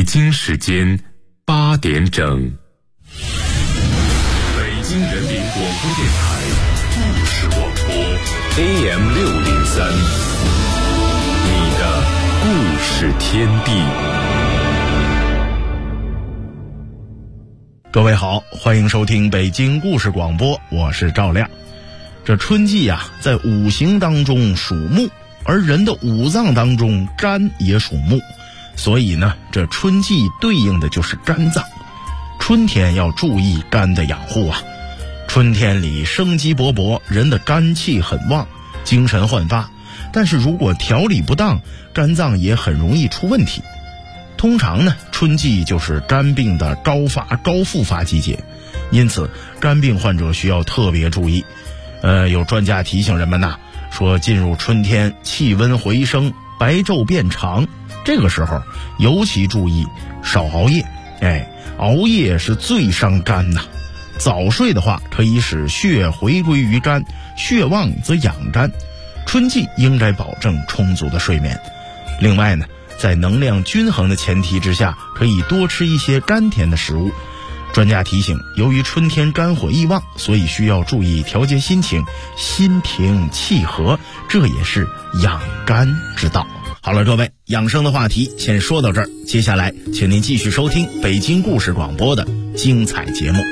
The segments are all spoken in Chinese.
京时间8点整。北京人民广播电台故事广播 AM603，你的故事天地。 各位好，欢迎收听北京故事广播，我是赵亮。这春季啊，在五行当中属木，而人的五脏当中肝也属木，所以呢，这春季对应的就是肝脏。春天要注意肝的养护啊。春天里生机勃勃，人的肝气很旺，精神焕发，但是如果调理不当，肝脏也很容易出问题。通常呢，春季就是肝病的高复发季节，因此肝病患者需要特别注意。有专家提醒人们呐，说进入春天，气温回升，白昼变长，这个时候尤其注意少熬夜。熬夜是最伤肝呐。早睡的话，可以使血回归于肝，血旺则养肝。春季应该保证充足的睡眠。另外呢，在能量均衡的前提之下，可以多吃一些甘甜的食物。专家提醒，由于春天肝火易旺，所以需要注意调节心情，心平气和，这也是养肝之道。好了，各位，养生的话题先说到这儿，接下来请您继续收听北京故事广播的精彩节目。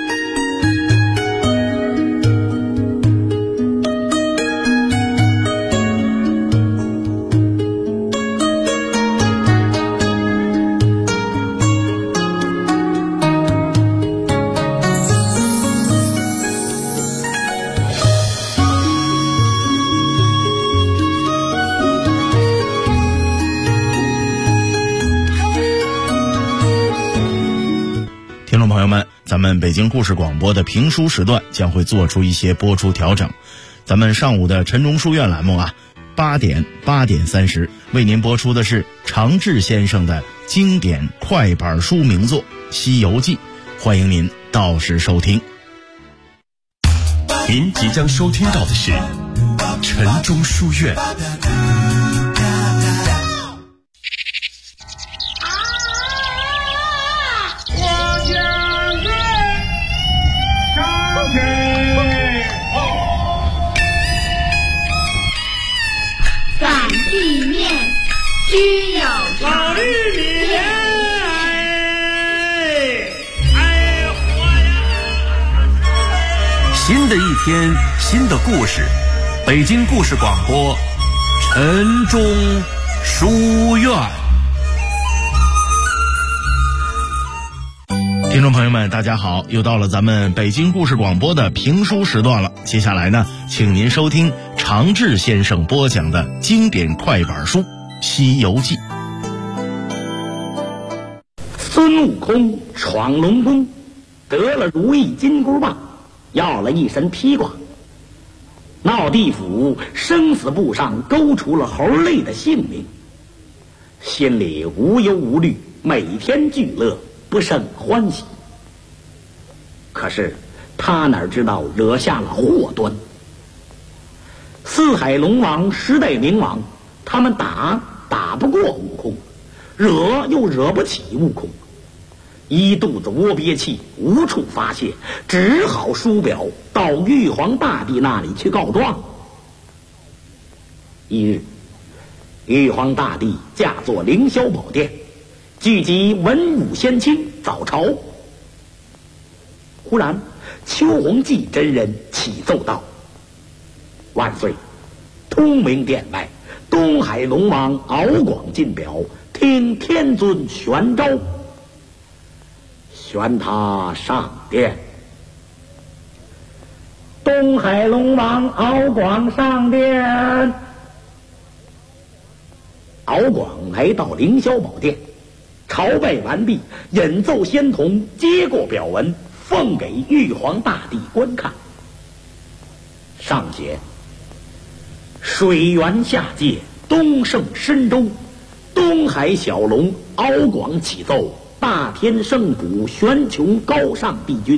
听众朋友们，咱们北京故事广播的评书时段将会做出一些播出调整。咱们上午的晨钟书院栏目啊，8点30为您播出的是常志先生的经典快板书名作《西游记》，欢迎您到时收听。 您即将收听到的是晨钟书院。 居有老绿米莲， 新的一天，新的故事，北京故事广播，晨钟书院。 听众朋友们，大家好，又到了咱们北京故事广播的评书时段了。接下来呢，请您收听常志先生播讲的经典快板书《西游记》。 孙悟空闯龙宫，得了如意金箍棒，要了一身披挂，闹地府生死簿上勾除了猴类的性命，心里无忧无虑，每天俱乐，不胜欢喜。可是他哪知道惹下了祸端。四海龙王、十代冥王，他们打不过悟空，惹又惹不起悟空，一肚子窝憋气，无处发泄，只好书表到玉皇大帝那里去告状。一日，玉皇大帝驾坐凌霄宝殿，聚集文武仙卿早朝。忽然邱弘济真人启奏道：万岁，通明殿外东海龙王敖广进表，听天尊宣召，宣他上殿。东海龙王敖广上殿。敖广来到凌霄宝殿，朝拜完毕，引奏仙童接过表文，奉给玉皇大帝观看。上写：水源下界，东胜深州，东海小龙敖广启奏，大天圣主玄穹高尚帝君，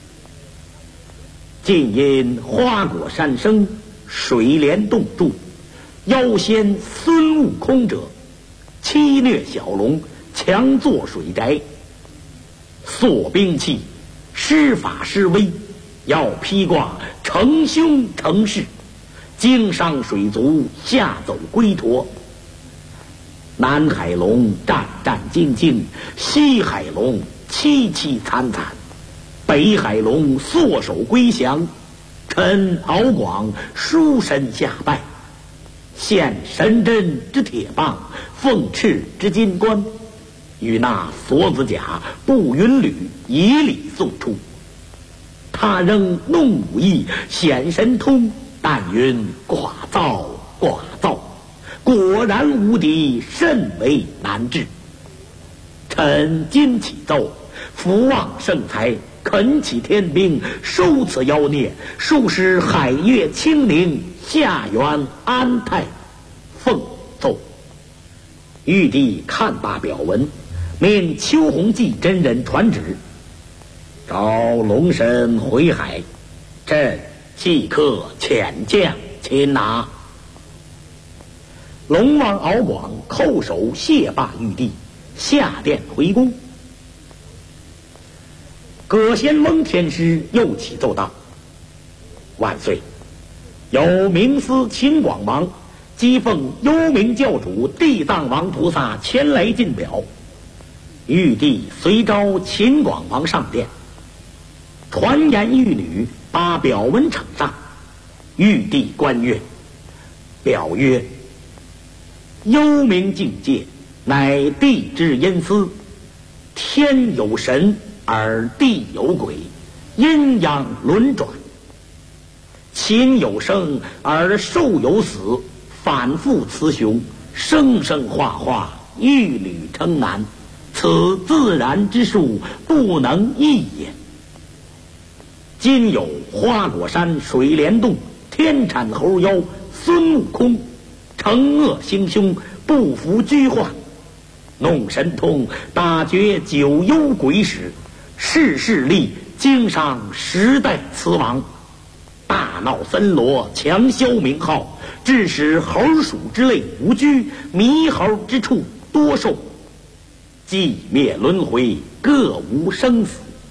近因花果山生，水帘洞柱，妖仙孙悟空者，欺虐小龙， 强作水宅，塑兵器，施法施威，要披挂成凶成势，经商水族，下走龟驼。南海龙战战兢兢，西海龙凄凄惨惨，北海龙缩手归降。臣敖广书身下拜，献神针之铁棒，凤翅之金冠，与那锁子甲步云履以礼送出。他仍弄武艺显神通，但云寡造寡造，果然无敌，甚为难治。臣今启奏，福望圣才，恳启天兵，收此妖孽，数使海月清宁，下元安泰。奉奏。玉帝看罢表文，命邱弘济真人传旨，召龙神回海，朕即刻遣将擒拿。龙王敖广叩首谢罢玉帝，下殿回宫。葛仙翁天师又启奏道：万岁，有明司秦广王即奉幽冥教主地藏王菩萨前来进表。玉帝随召秦广王上殿，传言玉女把表文呈上。玉帝观阅，表曰：幽冥境界，乃地之阴司，天有神而地有鬼，阴阳轮转，禽有生而兽有死，反复雌雄，生生化化，玉女称男，此自然之术，不能易也。今有花果山水帘洞天产猴妖孙悟空，惩恶行凶，不服拘化，弄神通，打绝九幽鬼使，世势力，经商时代雌王，大闹森罗，强销名号，致使猴鼠之类无拘，猕猴之处多寿，寂灭轮回，各无生死。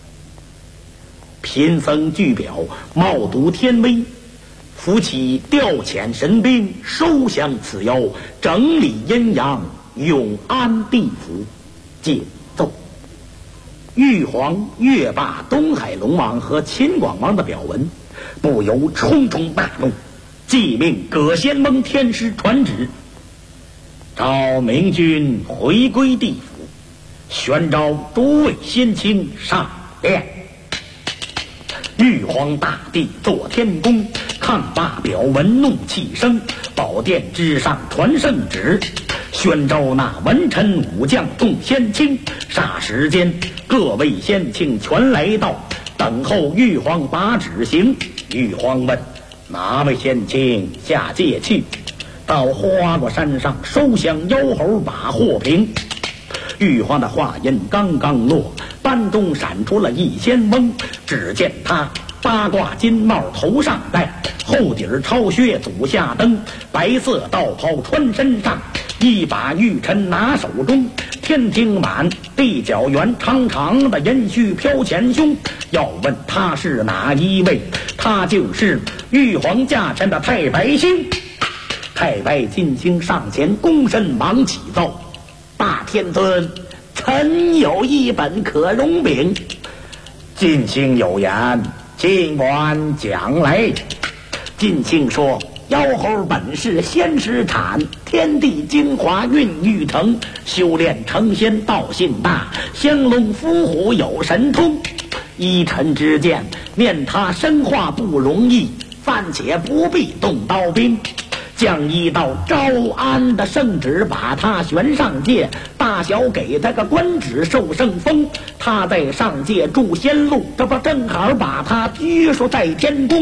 贫僧据表，冒读天威，扶起调遣神兵，收降此妖，整理阴阳，永安地府。解奏。玉皇阅罢东海龙王和秦广王的表文，不由冲冲大怒，即命葛仙翁天师传旨，召明君回归地府，宣召诸位仙卿上殿。玉皇大帝坐天宫，看罢表文，怒气生，宝殿之上传圣旨，宣召那文臣武将众仙卿。霎时间，各位仙卿全来到，等候玉皇把旨行。玉皇问：哪位仙卿下界去？到花果山上收降妖猴，把祸平。玉皇的话音刚刚落，班中闪出了一仙翁，只见他八卦金帽头上戴，后底超靴足下蹬，白色道袍穿身上，一把玉尘拿手中，天庭满，地角圆，长长的银须飘前胸。要问他是哪一位，他就是玉皇驾臣的太白星。太白金星上前躬身忙启奏：大天尊，臣有一本可容禀。金星有言，尽管讲来。金星说：妖猴本是仙石产，天地精华孕育成，修炼成仙道性大，降龙伏虎有神通。依臣之见，念他生化不容易，暂且不必动刀兵，将一道招安的圣旨把他悬上界，大小给他个官职受圣封，他在上界住仙路，这不正好把他拘束在天宫。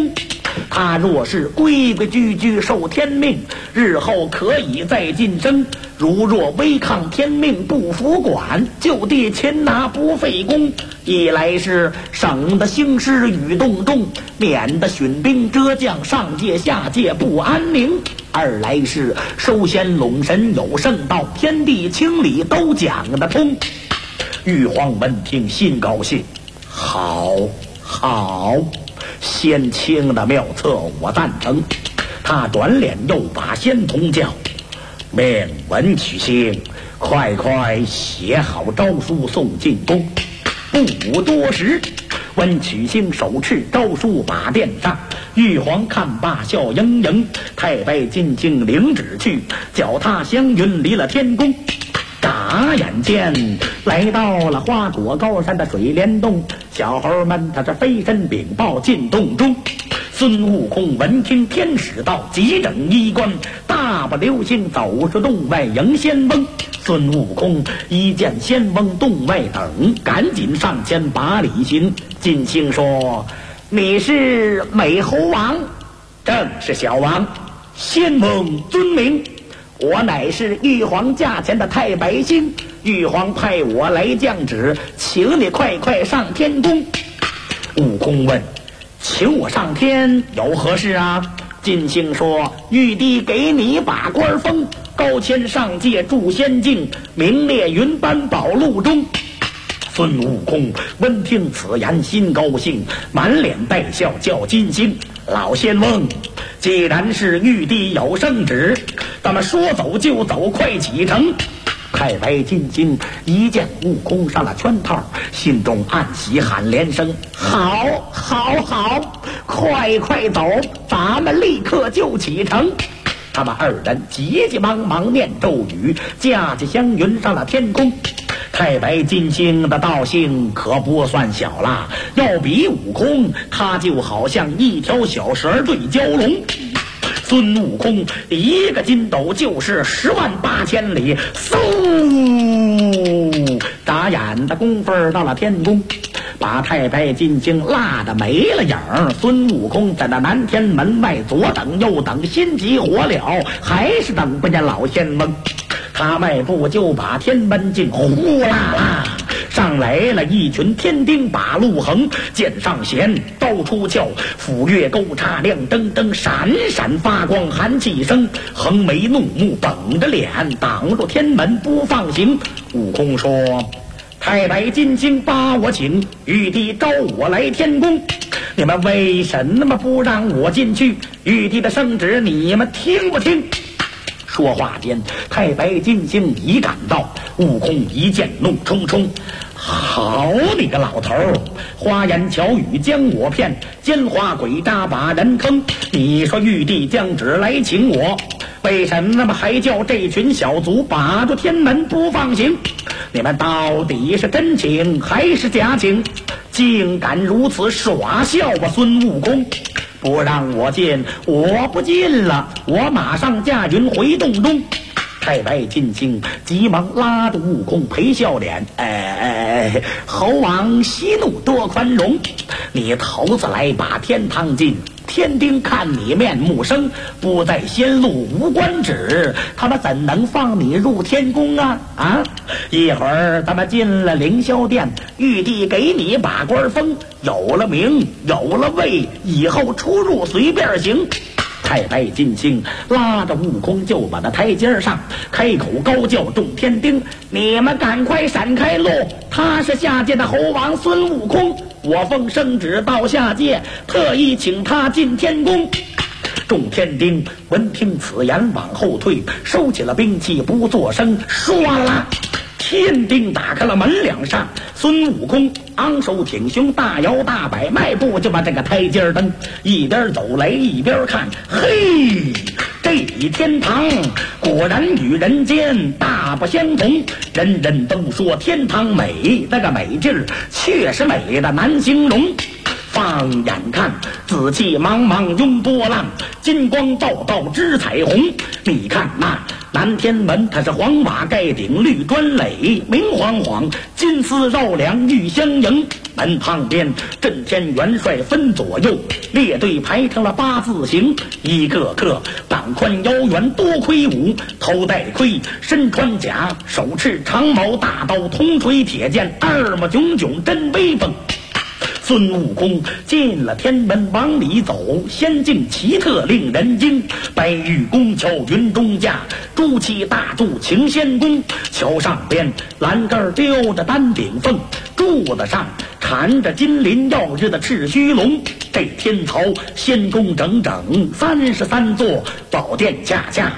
他若是规规矩矩受天命，日后可以再晋升；如若违抗天命不服管，就地擒拿不费功。一来是省得兴师与动众，免得巡兵遮将上界下界不安宁；二来是收仙拢神有圣道，天地清理都讲得通。玉皇闻听心高兴，好，先清的妙策我赞成。他转脸又把仙童叫，命文曲星快写好诏书送进宫。不多时，文曲星手持诏书把殿上，玉皇看罢笑盈盈，太白金星领旨去，脚踏祥云离了天宫。眨眼间来到了花果高山的水帘洞，小猴们他是飞身禀报进洞中。孙悟空闻听天使道，急整衣冠，大步流星走出洞外迎仙翁。孙悟空一见仙翁洞外等，赶紧上前把礼行。金星说：“你是美猴王？”“正是小王。”仙翁尊名。我乃是玉皇驾前的太白星，玉皇派我来降旨，请你快上天宫。悟空问：“请我上天有何事啊？”金星说：“玉帝给你把官封，高迁上界住仙境，名列云班宝录中。”孙悟空闻听此言心高兴，满脸带笑叫金星：“老仙翁，既然是玉帝有圣旨，咱们说走就走，快启程。”太白金星一见悟空上了圈套，心中暗喜，喊连声：“好，快走，咱们立刻就启程。”他们二人急忙念咒语，驾起祥云上了天空。太白金星的道行可不算小了，要比悟空，他就好像一条小蛇对蛟龙。孙悟空一个筋斗就是108000里，嗖，眨眼的功夫到了天宫，把太白金星落得没了影儿。孙悟空在那南天门外左等右等，心急火燎，还是等不见老仙翁。他迈步就把天门进，呼啦啦上来了一群天丁把路横，剑上弦，刀出鞘，斧钺钩叉亮铮铮，闪闪发光，寒气声，横眉怒目，绷着脸挡住天门不放行。悟空说：“太白金星把我请，玉帝召我来天宫，你们为什么不让我进去？玉帝的圣旨你们听不听？”说话间，太白金星已赶到，悟空一见怒冲冲：“好你个老头儿，花言巧语将我骗，奸猾诡诈把人坑。你说玉帝降旨来请我，为什么还叫这群小卒把住天门不放行？你们到底是真情还是假情？竟敢如此耍笑吧！孙悟空，不让我进，我不进了，我马上驾云回洞中。”太白金星急忙拉着悟空陪笑脸：“猴王息怒多宽容，你头次来把天堂进，天丁看你面目生，不在仙路无官职，他们怎能放你入天宫啊？一会儿咱们进了凌霄殿，玉帝给你把官封，有了名有了位，以后出入随便行。”太白金星拉着悟空就把那台阶上，开口高叫众天丁：“你们赶快闪开路！他是下界的猴王孙悟空，我奉圣旨到下界，特意请他进天宫。”众天丁闻听此言往后退，收起了兵器不作声。唰啦，天丁打开了门两扇，孙悟空昂首挺胸，大摇大摆迈步就把这个台阶登，一边走来一边看，嘿，这里天堂果然与人间大不相同。人人都说天堂美，那个美劲儿确实美的难形容。放眼看，紫气茫茫拥波浪，金光道道织彩虹。你看那南天门，它是黄瓦盖顶绿砖垒，明晃晃，金丝绕梁玉相迎。 门旁边，震天元帅分左右，列队排成了8字形，一个个膀宽腰圆多魁梧，头戴盔，身穿甲，手持长矛大刀，铜锤铁剑，二目炯炯真威风。孙悟空进了天门往里走，仙境奇特令人惊。白玉宫桥云中架，朱漆大柱擎仙宫。桥上边栏杆吊着丹顶凤，柱子上缠着金鳞耀日的赤须龙。这天曹仙宫整整33座，宝殿恰恰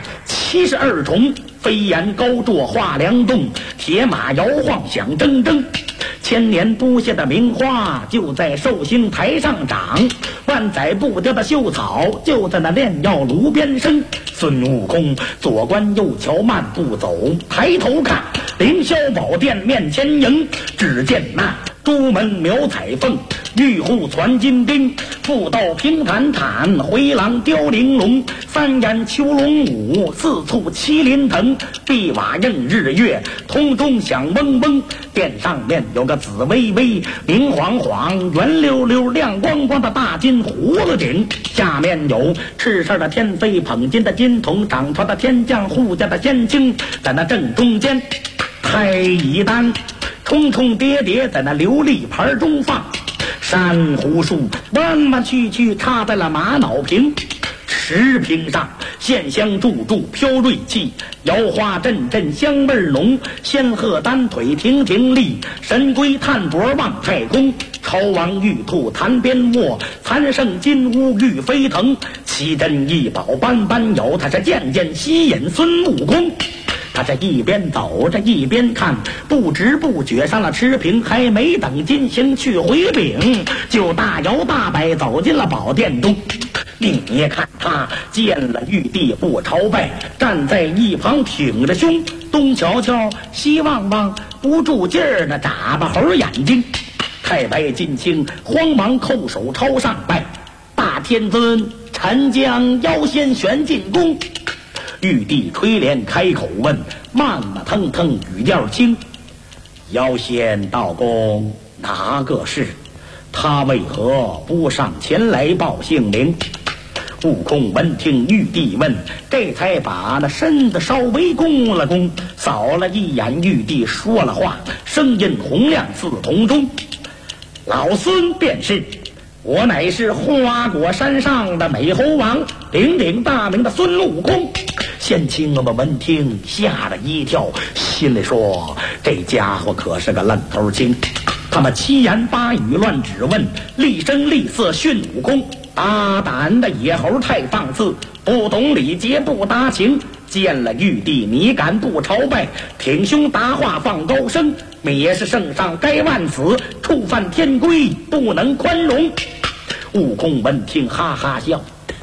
72重。飞檐高坐画梁洞，铁马摇晃响铮铮。千年不谢的名花就在寿星台上长，万载不凋的秀草就在那炼药炉边生。孙悟空左观右瞧慢步走，抬头看凌霄宝殿面前迎，只见那朱门苗彩凤，玉户攒金钉，妇道平坦坦，回廊雕玲珑，三眼囚龙舞，四簇麒麟腾，碧瓦映日月，通中响嗡嗡。殿上面有个紫微微，明晃晃，圆溜溜，亮光光的大金胡子顶，下面有赤身的天妃捧金的金童，掌传的天将护驾的仙卿，在那正中间太乙丹冲冲叠叠在那琉璃盘中放，珊瑚树弯弯曲曲插在了玛瑙瓶，石瓶上线香柱柱飘瑞气，摇花阵阵香味浓，仙鹤单腿亭亭立，神龟探脖望太空，超王玉兔潭边卧，残圣金乌玉飞腾，奇珍异宝般般有，它是渐渐吸引孙悟空。他这一边走着一边看，不知不觉上了持瓶，还没等金星去回禀，就大摇大摆走进了宝殿中。你看他见了玉帝不朝拜，站在一旁挺着胸，东瞧瞧西望望，不住劲儿的眨巴猴眼睛。太白金星慌忙叩首朝上拜，大天尊臣将妖仙旋进宫。玉帝垂帘开口问，慢腾腾语调轻，妖仙到宫哪个是？他为何不上前来报姓名？悟空闻听玉帝问，这才把那身子稍微弓了弓，扫了一眼玉帝，说了话，声音洪亮似铜钟。老孙便是，我乃是花果山上的美猴王，鼎鼎大名的孙悟空。仙卿们闻听吓了一跳，心里说这家伙可是个愣头青。他们七言八语乱指问，厉声厉色训悟空。大胆的野猴太放肆，不懂礼节不搭情，见了玉帝你敢不朝拜？挺胸答话放高声，灭是圣上该万死，触犯天规不能宽容。悟空闻听哈哈笑，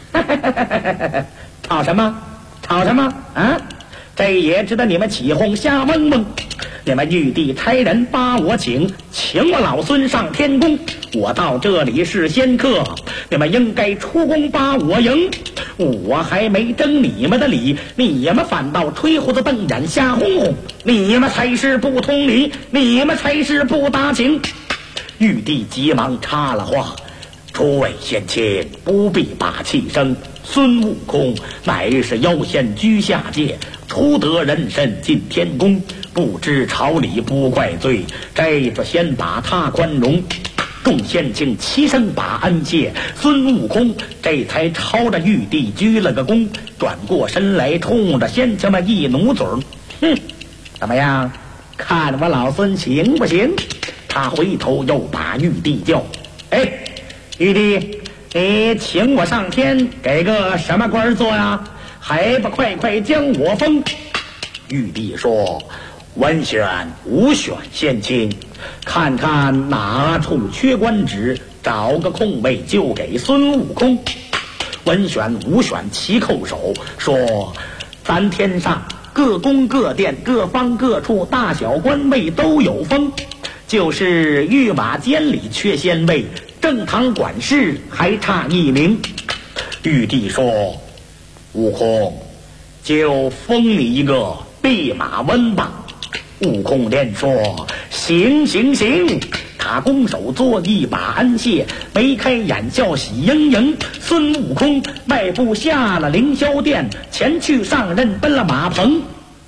吵什么？吵什么啊？这也值得你们起哄瞎蒙蒙。你们玉帝差人把我请我老孙上天宫，我到这里是仙客，你们应该出宫把我迎。我还没争你们的理，你们反倒吹胡子瞪眼瞎哄哄，你们才是不通理，你们才是不搭情。玉帝急忙插了话，诸位仙卿不必把气生，孙悟空乃是妖仙居下界，初得人身进天宫，不知朝理不怪罪，这就先把他宽容。众仙卿齐声把恩谢，孙悟空这才朝着玉帝鞠了个躬，转过身来冲着仙卿们一努嘴，哼，怎么样，看我老孙行不行？他回头又把玉帝叫，哎，玉帝，你请我上天给个什么官做呀？还不快快将我封！玉帝说，文选武选仙卿，看看哪处缺官职，找个空位就给孙悟空。文选武选齐叩手说，咱天上各宫各殿各方各处大小官位都有封，就是御马监里缺仙位，正堂管事还差一名。玉帝说，悟空，就封你一个弼马温吧。悟空连说，行行行。 插弓手，做一把鞍械，眉开眼笑喜盈盈。孙悟空迈步下了凌霄殿，前去上任，奔了马棚。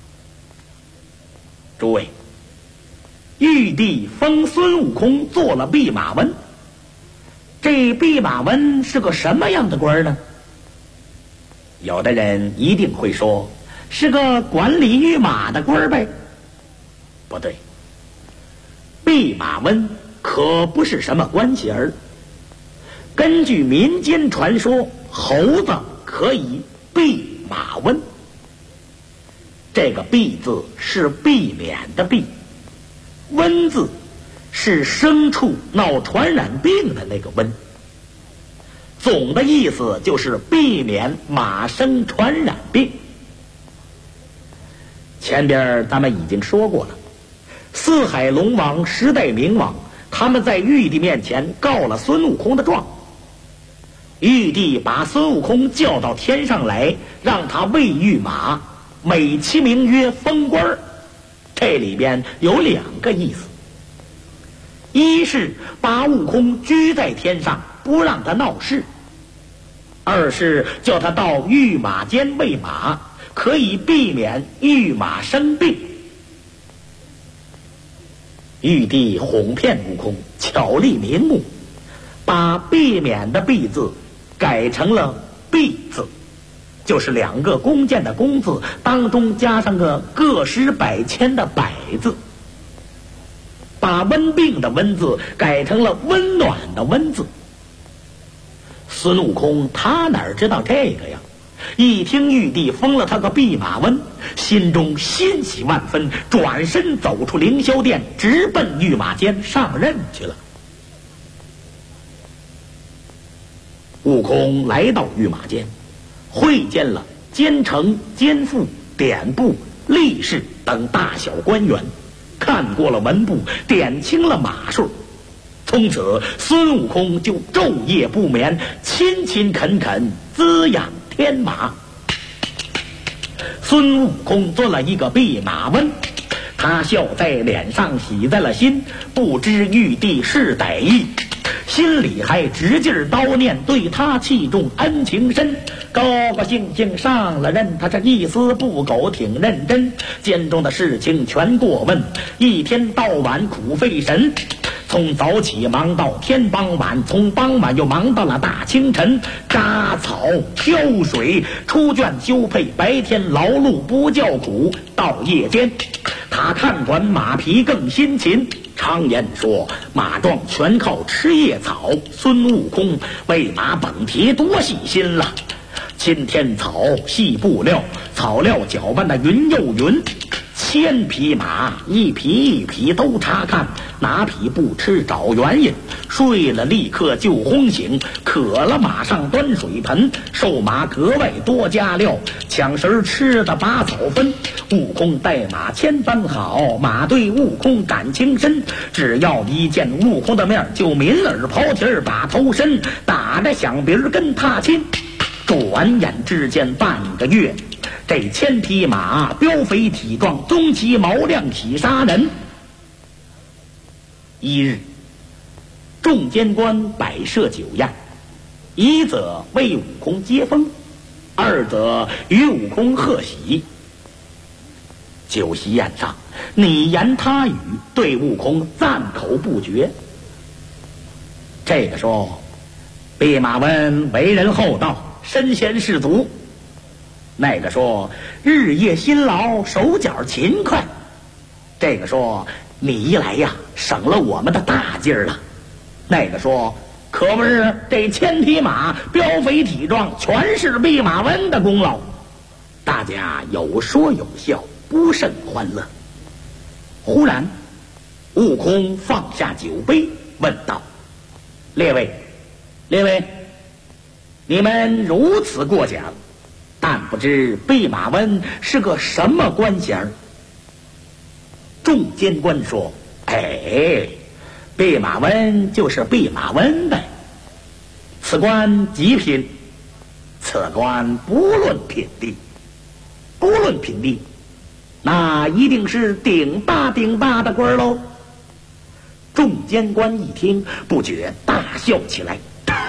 诸位，玉帝封孙悟空做了弼马温。这弼马温是个什么样的官呢？有的人一定会说，是个管理御马的官呗。不对，弼马温可不是什么官衔儿。根据民间传说，猴子可以弼马温。这个弼字是避免的避，温字是牲畜闹传染病的那个温。总的意思就是避免马生传染病。前边咱们已经说过了，四海龙王、十代明王他们在玉帝面前告了孙悟空的状。玉帝把孙悟空叫到天上来，让他喂御马，美其名曰封官。这里边有两个意思，一是把悟空居在天上，不让他闹事；二是叫他到御马监喂马，可以避免御马生病。玉帝哄骗悟空，巧立名目，把避免的避字改成了弊字，就是两个弓箭的弓字当中加上个个十百千的百字，把温病的温字改成了温暖的温字。孙悟空他哪知道这个呀？一听玉帝封了他个弼马温，心中欣喜万分，转身走出凌霄殿，直奔御马监上任去了。悟空来到御马监，会见了监丞、监副、典部、吏士等大小官员，看过了文部，点清了马数。从此孙悟空就昼夜不眠，勤勤恳恳滋养天马。孙悟空做了一个弼马温，他笑在脸上，喜在了心，不知玉帝是歹意，心里还直劲儿叨念对他器重恩情深，高高兴兴上了任，他这一丝不苟挺认真，监中的事情全过问，一天到晚苦费神，从早起忙到天傍晚，从傍晚又忙到了大清晨，扎草挑水出圈修配，白天劳碌不叫苦，到夜间他看管马匹更辛勤。常言说马壮全靠吃夜草，孙悟空为马本蹄多细心了，亲天草细布料，草料搅拌的匀又匀，千匹马一匹一匹都查看，哪匹不吃找原因，睡了立刻就轰醒，渴了马上端水盆，瘦马格外多加料，抢食吃的把草分。悟空带马千般好，马对悟空感情深，只要一见悟空的面就抿耳刨蹄把头伸，打着响鼻跟他亲。转眼之间半个月，这千匹马膘肥体壮，棕旗毛亮，体杀人。一日，众监官摆设酒宴，一则为悟空接风，二则与悟空贺喜。酒席宴上，你言他语，对悟空赞口不绝。这个说弼马温为人厚道，身先士卒；那个说日夜辛劳，手脚勤快；这个说你一来呀，省了我们的大劲儿了；那个说可不是，这千匹马膘肥体壮，全是弼马温的功劳。大家有说有笑，不甚欢乐。忽然悟空放下酒杯，问道：列位，你们如此过奖，但不知弼马温是个什么官衔？众监官说：弼马温就是弼马温呗。此官极品，此官不论品地，那一定是顶大的官喽。 众监官一听，不觉大笑起来。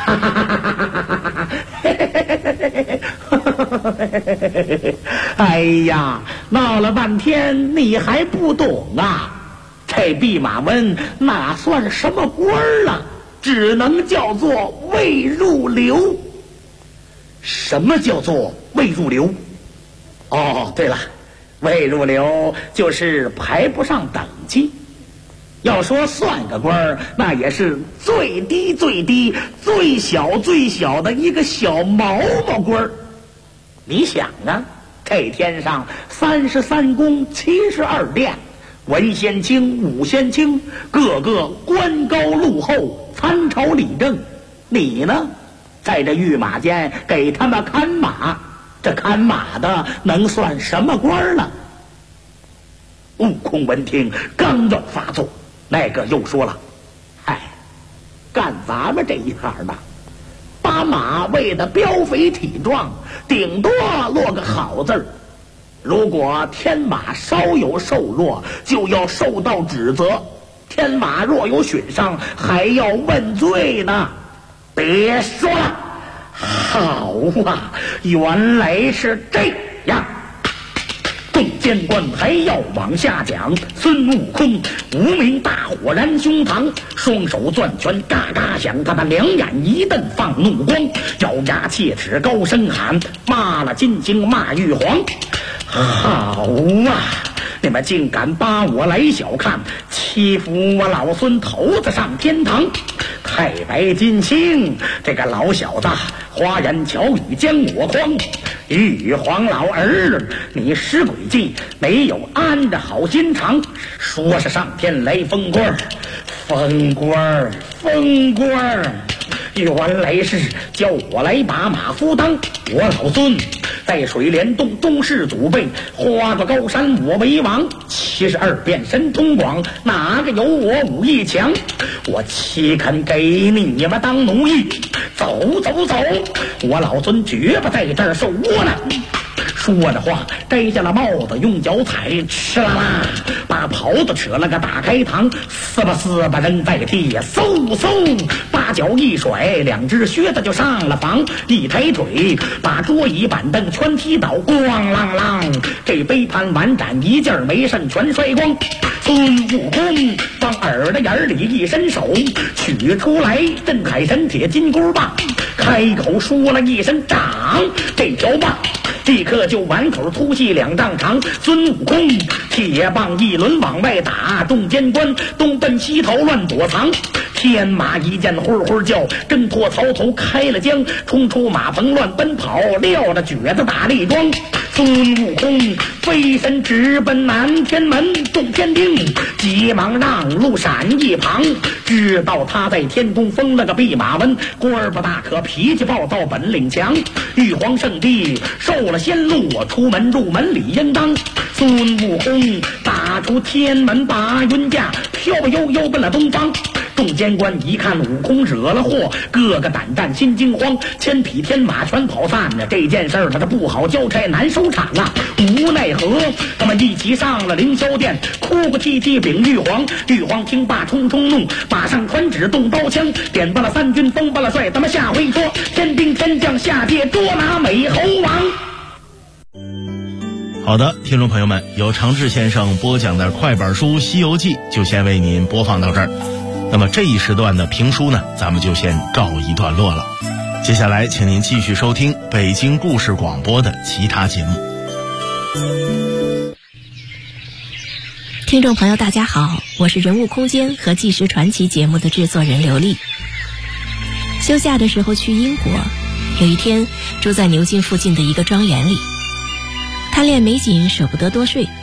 哎呀，闹了半天你还不懂啊？这弼马温哪算什么官儿啊？只能叫做未入流。什么叫做未入流？哦，对了，未入流就是排不上等级。要说算个官儿，那也是最低最低、最小最小的一个小毛毛官儿。你想啊，这天上33宫72殿，文先清、武先清，个个官高禄厚，参朝理政。你呢，在这御马监给他们看马，这看马的能算什么官儿呢？悟空闻听，刚要发作，那个又说了：“嗨，干咱们这一行的，把马喂得膘肥体壮，顶多落个好字儿。如果天马稍有瘦弱，就要受到指责；天马若有损伤，还要问罪呢。别说了，好啊，原来是这样。”众监官还要往下讲，孙悟空无名大火燃胸膛，双手攥拳嘎嘎响，他的两眼一瞪放怒光，咬牙切齿高声喊，骂了金睛骂玉皇。好啊，你们竟敢把我来小看，欺负我老孙头子上天堂。太白金星这个老小子花言巧语将我诓，玉皇老儿你施诡计，没有安着好心肠，说是上天来封官，封官，原来是叫我来把马夫当。我老孙在水帘洞东市祖辈，花座高山我为王，72变神通广，哪个有我武艺强？我岂肯给你们当奴役？走走走，我老孙绝不在这儿受窝囊。说着话，摘下了帽子，用脚踩，哧啦啦，把袍子扯了个大开膛，撕吧撕吧扔在地，嗖嗖，八脚一甩，两只靴子就上了房，一抬腿把桌椅板凳全踢倒，咣啷啷，这杯盘碗盏一件没剩全摔光。孙悟空往耳朵眼里一伸手，取出来镇海神铁金箍棒，开口说了一声掌，这条棒立刻就碗口粗细2丈长。孙悟空铁棒一轮往外打，众监官东奔西逃乱躲藏。天马一见呼呼叫，挣脱曹操开了江，冲出马棚乱奔跑，撂着蹶子打立桩。孙悟空飞身直奔南天门，众天兵急忙让路闪一旁，知道他在天宫封了个弼马温，官儿不大可脾气暴躁本领强。玉皇圣帝受了先路，出门入门理应当。孙悟空打出天门把云架，飘飘悠悠奔了东方。众监官一看悟空惹了祸，个个胆战心惊慌，千匹天马全跑散了。这件事他不好交差难收场啊，无奈何他们一起上了凌霄殿，哭哭啼啼禀玉皇。玉皇听罢冲冲怒，马上传旨动刀枪，点罢了3军，封罢了帅，咱们下回说天兵天将下界捉拿美猴王。 好的，听众朋友们，由长治先生播讲的快板书《西游记》就先为您播放到这儿。那么这一时段的评书呢，咱们就先告一段落了。接下来请您继续收听北京故事广播的其他节目。 听众朋友大家好，我是人物空间和纪实传奇节目的制作人刘丽。休假的时候去英国，有一天住在牛津附近的一个庄园里，贪恋美景舍不得多睡，